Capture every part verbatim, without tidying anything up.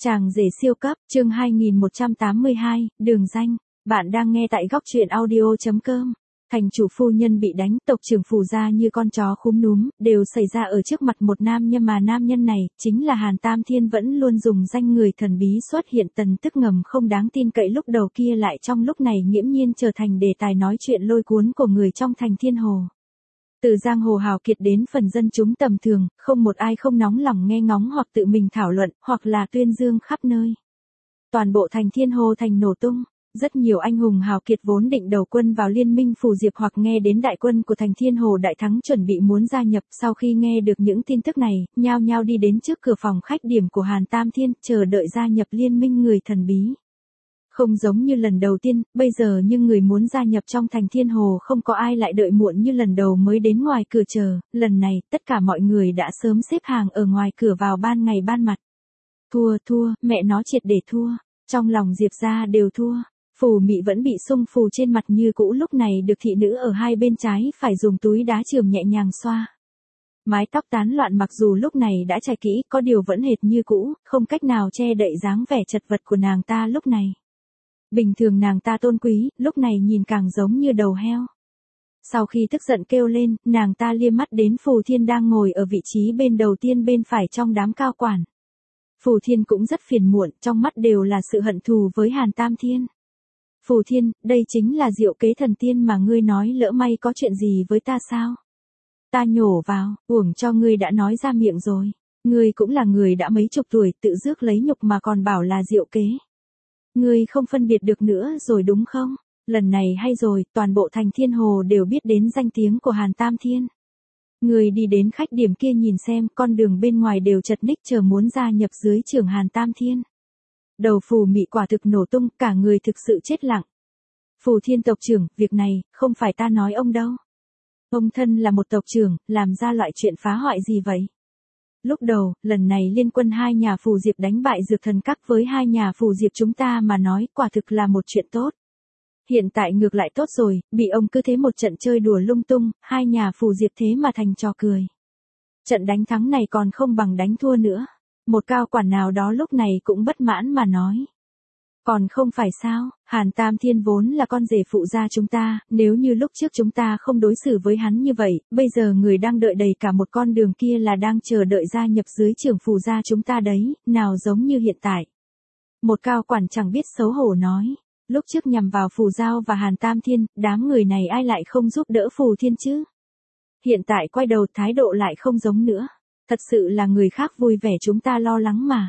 Chàng rể siêu cấp, chương hai nghìn một trăm tám mươi hai, đường danh. Bạn đang nghe tại góc truyện audio chấm com. Thành chủ phu nhân bị đánh, tộc trưởng Phù gia như con chó khúm núm, đều xảy ra ở trước mặt một nam nhân, mà nam nhân này chính là Hàn Tam Thiên, vẫn luôn dùng danh người thần bí xuất hiện tần tức ngầm không đáng tin cậy, lúc đầu kia lại trong lúc này nghiễm nhiên trở thành đề tài nói chuyện lôi cuốn của người trong thành Thiên Hồ. Từ giang hồ hào kiệt đến phần dân chúng tầm thường, không một ai không nóng lòng nghe ngóng hoặc tự mình thảo luận, hoặc là tuyên dương khắp nơi. Toàn bộ thành Thiên Hồ thành nổ tung, rất nhiều anh hùng hào kiệt vốn định đầu quân vào liên minh Phù Diệp, hoặc nghe đến đại quân của thành Thiên Hồ đại thắng chuẩn bị muốn gia nhập, sau khi nghe được những tin tức này, nhao nhao đi đến trước cửa phòng khách điểm của Hàn Tam Thiên, chờ đợi gia nhập liên minh người thần bí. Không giống như lần đầu tiên, bây giờ nhưng người muốn gia nhập trong thành Thiên Hồ không có ai lại đợi muộn như lần đầu mới đến ngoài cửa chờ, lần này tất cả mọi người đã sớm xếp hàng ở ngoài cửa vào ban ngày ban mặt. Thua thua, mẹ nó triệt để thua, trong lòng Diệp gia đều thua. Phù Mị vẫn bị sung phù trên mặt như cũ, lúc này được thị nữ ở hai bên trái phải dùng túi đá chườm nhẹ nhàng xoa. Mái tóc tán loạn mặc dù lúc này đã chải kỹ, có điều vẫn hệt như cũ, không cách nào che đậy dáng vẻ chật vật của nàng ta lúc này. Bình thường nàng ta tôn quý, lúc này nhìn càng giống như đầu heo. Sau khi tức giận kêu lên, nàng ta liếc mắt đến Phù Thiên đang ngồi ở vị trí bên đầu tiên bên phải trong đám cao quản. Phù Thiên cũng rất phiền muộn, trong mắt đều là sự hận thù với Hàn Tam Thiên. Phù Thiên, đây chính là diệu kế thần tiên mà ngươi nói, lỡ may có chuyện gì với ta sao? Ta nhổ vào, uổng cho ngươi đã nói ra miệng rồi. Ngươi cũng là người đã mấy chục tuổi, tự rước lấy nhục mà còn bảo là diệu kế. Ngươi không phân biệt được nữa rồi đúng không? Lần này hay rồi, toàn bộ thành Thiên Hồ đều biết đến danh tiếng của Hàn Tam Thiên. Ngươi đi đến khách điểm kia nhìn xem, con đường bên ngoài đều chật ních chờ muốn gia nhập dưới trưởng Hàn Tam Thiên. Đầu Phù Mị quả thực nổ tung, cả người thực sự chết lặng. Phù Thiên tộc trưởng, việc này, không phải ta nói ông đâu. Ông thân là một tộc trưởng, làm ra loại chuyện phá hoại gì vậy? Lúc đầu, lần này liên quân hai nhà Phù Diệp đánh bại Dược Thần Các với hai nhà Phù Diệp chúng ta mà nói, quả thực là một chuyện tốt. Hiện tại ngược lại tốt rồi, bị ông cứ thế một trận chơi đùa lung tung, hai nhà Phù Diệp thế mà thành trò cười. Trận đánh thắng này còn không bằng đánh thua nữa. Một cao quản nào đó lúc này cũng bất mãn mà nói. Còn không phải sao, Hàn Tam Thiên vốn là con rể Phụ gia chúng ta, nếu như lúc trước chúng ta không đối xử với hắn như vậy, bây giờ người đang đợi đầy cả một con đường kia là đang chờ đợi gia nhập dưới trưởng Phù gia chúng ta đấy, nào giống như hiện tại. Một cao quản chẳng biết xấu hổ nói, lúc trước nhằm vào Phù Giao và Hàn Tam Thiên, đám người này ai lại không giúp đỡ Phù Thiên chứ? Hiện tại quay đầu thái độ lại không giống nữa. Thật sự là người khác vui vẻ chúng ta lo lắng mà.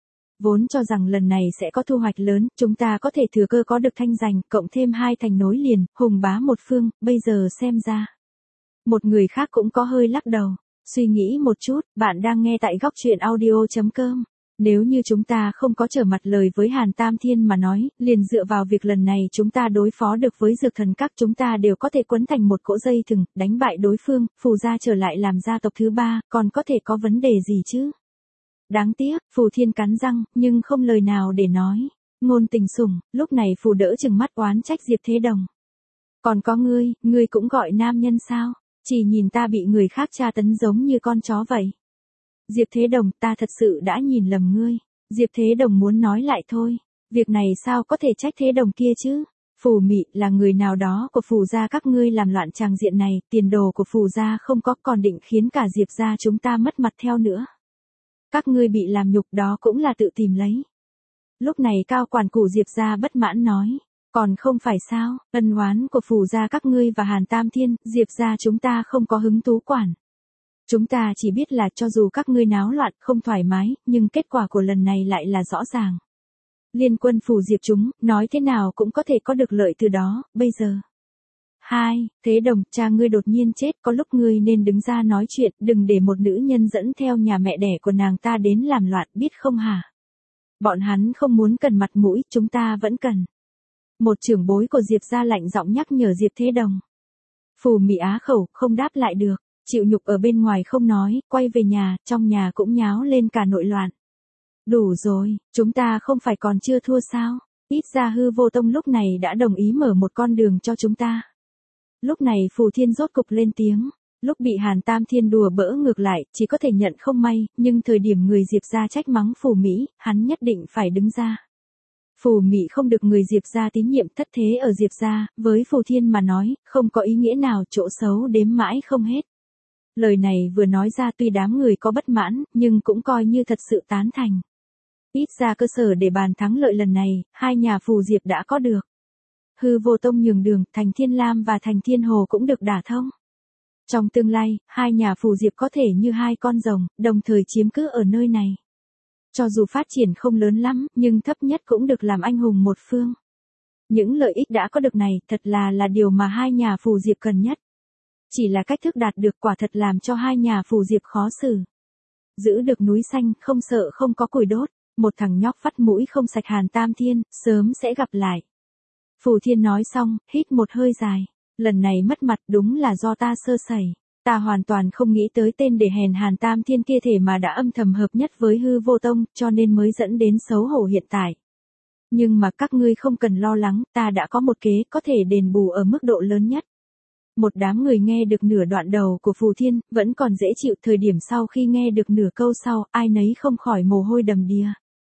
Vốn cho rằng lần này sẽ có thu hoạch lớn, chúng ta có thể thừa cơ có được thanh giành, cộng thêm hai thành nối liền, hùng bá một phương, bây giờ xem ra. Một người khác cũng có hơi lắc đầu. Suy nghĩ một chút, bạn đang nghe tại góc truyện audio chấm com. Nếu như chúng ta không có trở mặt lời với Hàn Tam Thiên mà nói, liền dựa vào việc lần này chúng ta đối phó được với Dược Thần Các, chúng ta đều có thể quấn thành một cỗ dây thừng, đánh bại đối phương, Phù gia trở lại làm gia tộc thứ ba, còn có thể có vấn đề gì chứ? Đáng tiếc, Phù Thiên cắn răng, nhưng không lời nào để nói. Ngôn Tình Sủng, lúc này Phù đỡ chừng mắt oán trách Diệp Thế Đồng. Còn có ngươi, ngươi cũng gọi nam nhân sao? Chỉ nhìn ta bị người khác tra tấn giống như con chó vậy. Diệp Thế Đồng, ta thật sự đã nhìn lầm ngươi. Diệp Thế Đồng muốn nói lại thôi. Việc này sao có thể trách Thế Đồng kia chứ? Phù Mị là người nào đó của Phù gia các ngươi làm loạn tràng diện này, tiền đồ của Phù gia không có, còn định khiến cả Diệp gia chúng ta mất mặt theo nữa. Các ngươi bị làm nhục đó cũng là tự tìm lấy. Lúc này cao quản của Diệp gia bất mãn nói. Còn không phải sao, ân oán của Phù gia các ngươi và Hàn Tam Thiên, Diệp gia chúng ta không có hứng thú quản. Chúng ta chỉ biết là cho dù các ngươi náo loạn không thoải mái, nhưng kết quả của lần này lại là rõ ràng. Liên quân Phù Diệp chúng, nói thế nào cũng có thể có được lợi từ đó, bây giờ. Hai, Thế Đồng, cha ngươi đột nhiên chết, có lúc ngươi nên đứng ra nói chuyện, đừng để một nữ nhân dẫn theo nhà mẹ đẻ của nàng ta đến làm loạn, biết không hả? Bọn hắn không muốn cần mặt mũi, chúng ta vẫn cần. Một trưởng bối của Diệp gia lạnh giọng nhắc nhở Diệp Thế Đồng. Phù Mị á khẩu, không đáp lại được. Chịu nhục ở bên ngoài không nói, quay về nhà, trong nhà cũng nháo lên cả nội loạn. Đủ rồi, chúng ta không phải còn chưa thua sao? Ít ra Hư Vô Tông lúc này đã đồng ý mở một con đường cho chúng ta. Lúc này Phù Thiên rốt cục lên tiếng. lúc bị Hàn Tam Thiên đùa bỡ ngược lại, chỉ có thể nhận không may, nhưng thời điểm người Diệp gia trách mắng Phù Mỹ, hắn nhất định phải đứng ra. Phù Mỹ không được người Diệp gia tín nhiệm, thất thế ở Diệp gia, với Phù Thiên mà nói, không có ý nghĩa nào, chỗ xấu đếm mãi không hết. Lời này vừa nói ra tuy đám người có bất mãn, nhưng cũng coi như thật sự tán thành. Ít ra cơ sở để bàn thắng lợi lần này, hai nhà Phù Diệp đã có được. Hư Vô Tông nhường đường, Thành Thiên Lam và Thành Thiên Hồ cũng được đả thông. Trong tương lai, hai nhà Phù Diệp có thể như hai con rồng, đồng thời chiếm cứ ở nơi này. Cho dù phát triển không lớn lắm, nhưng thấp nhất cũng được làm anh hùng một phương. Những lợi ích đã có được này, thật là là điều mà hai nhà Phù Diệp cần nhất. Chỉ là cách thức đạt được quả thật làm cho hai nhà Phù Diệp khó xử. Giữ được núi xanh, không sợ không có củi đốt, một thằng nhóc vắt mũi không sạch Hàn Tam Thiên, sớm sẽ gặp lại. Phù Thiên nói xong, hít một hơi dài. Lần này mất mặt đúng là do ta sơ sẩy. Ta hoàn toàn không nghĩ tới tên để hèn Hàn Tam Thiên kia thể mà đã âm thầm hợp nhất với Hư Vô Tông, cho nên mới dẫn đến xấu hổ hiện tại. Nhưng mà các ngươi không cần lo lắng, ta đã có một kế có thể đền bù ở mức độ lớn nhất. Một đám người nghe được nửa đoạn đầu của Phù Thiên, vẫn còn dễ chịu, thời điểm sau khi nghe được nửa câu sau, ai nấy không khỏi mồ hôi đầm đìa.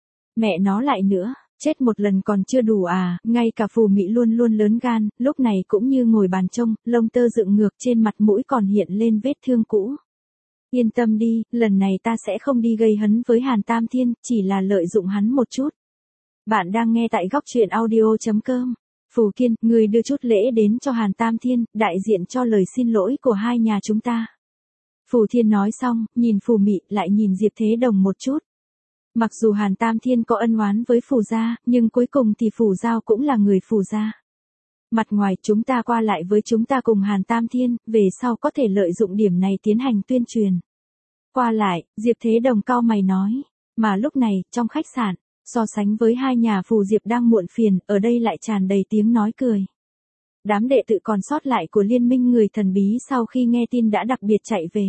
Mẹ nó lại nữa. Chết một lần còn chưa đủ à, ngay cả Phù Mỹ luôn luôn lớn gan, lúc này cũng như ngồi bàn trông, lông tơ dựng ngược trên mặt mũi còn hiện lên vết thương cũ. Yên tâm đi, lần này ta sẽ không đi gây hấn với Hàn Tam Thiên, chỉ là lợi dụng hắn một chút. Bạn đang nghe tại góc truyện audio chấm com. Phù Kiên, người đưa chút lễ đến cho Hàn Tam Thiên, đại diện cho lời xin lỗi của hai nhà chúng ta. Phù Thiên nói xong, nhìn Phù Mỹ, lại nhìn Diệp Thế Đồng một chút. Mặc dù Hàn Tam Thiên có ân oán với Phù gia, nhưng cuối cùng thì Phù Giao cũng là người Phù gia. Mặt ngoài chúng ta qua lại với chúng ta cùng Hàn Tam Thiên, về sau có thể lợi dụng điểm này tiến hành tuyên truyền. Qua lại, Diệp Thế Đồng cau mày nói. Mà lúc này, trong khách sạn, so sánh với hai nhà Phù Diệp đang muộn phiền, ở đây lại tràn đầy tiếng nói cười. Đám đệ tử còn sót lại của liên minh người thần bí sau khi nghe tin đã đặc biệt chạy về.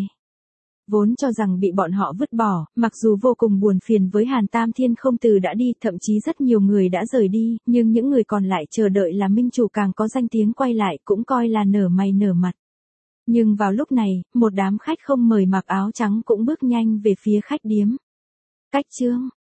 Vốn cho rằng bị bọn họ vứt bỏ, mặc dù vô cùng buồn phiền với Hàn Tam Thiên không từ đã đi, thậm chí rất nhiều người đã rời đi, nhưng những người còn lại chờ đợi là minh chủ càng có danh tiếng quay lại cũng coi là nở mày nở mặt. Nhưng vào lúc này, một đám khách không mời mặc áo trắng cũng bước nhanh về phía khách điếm. Cách chương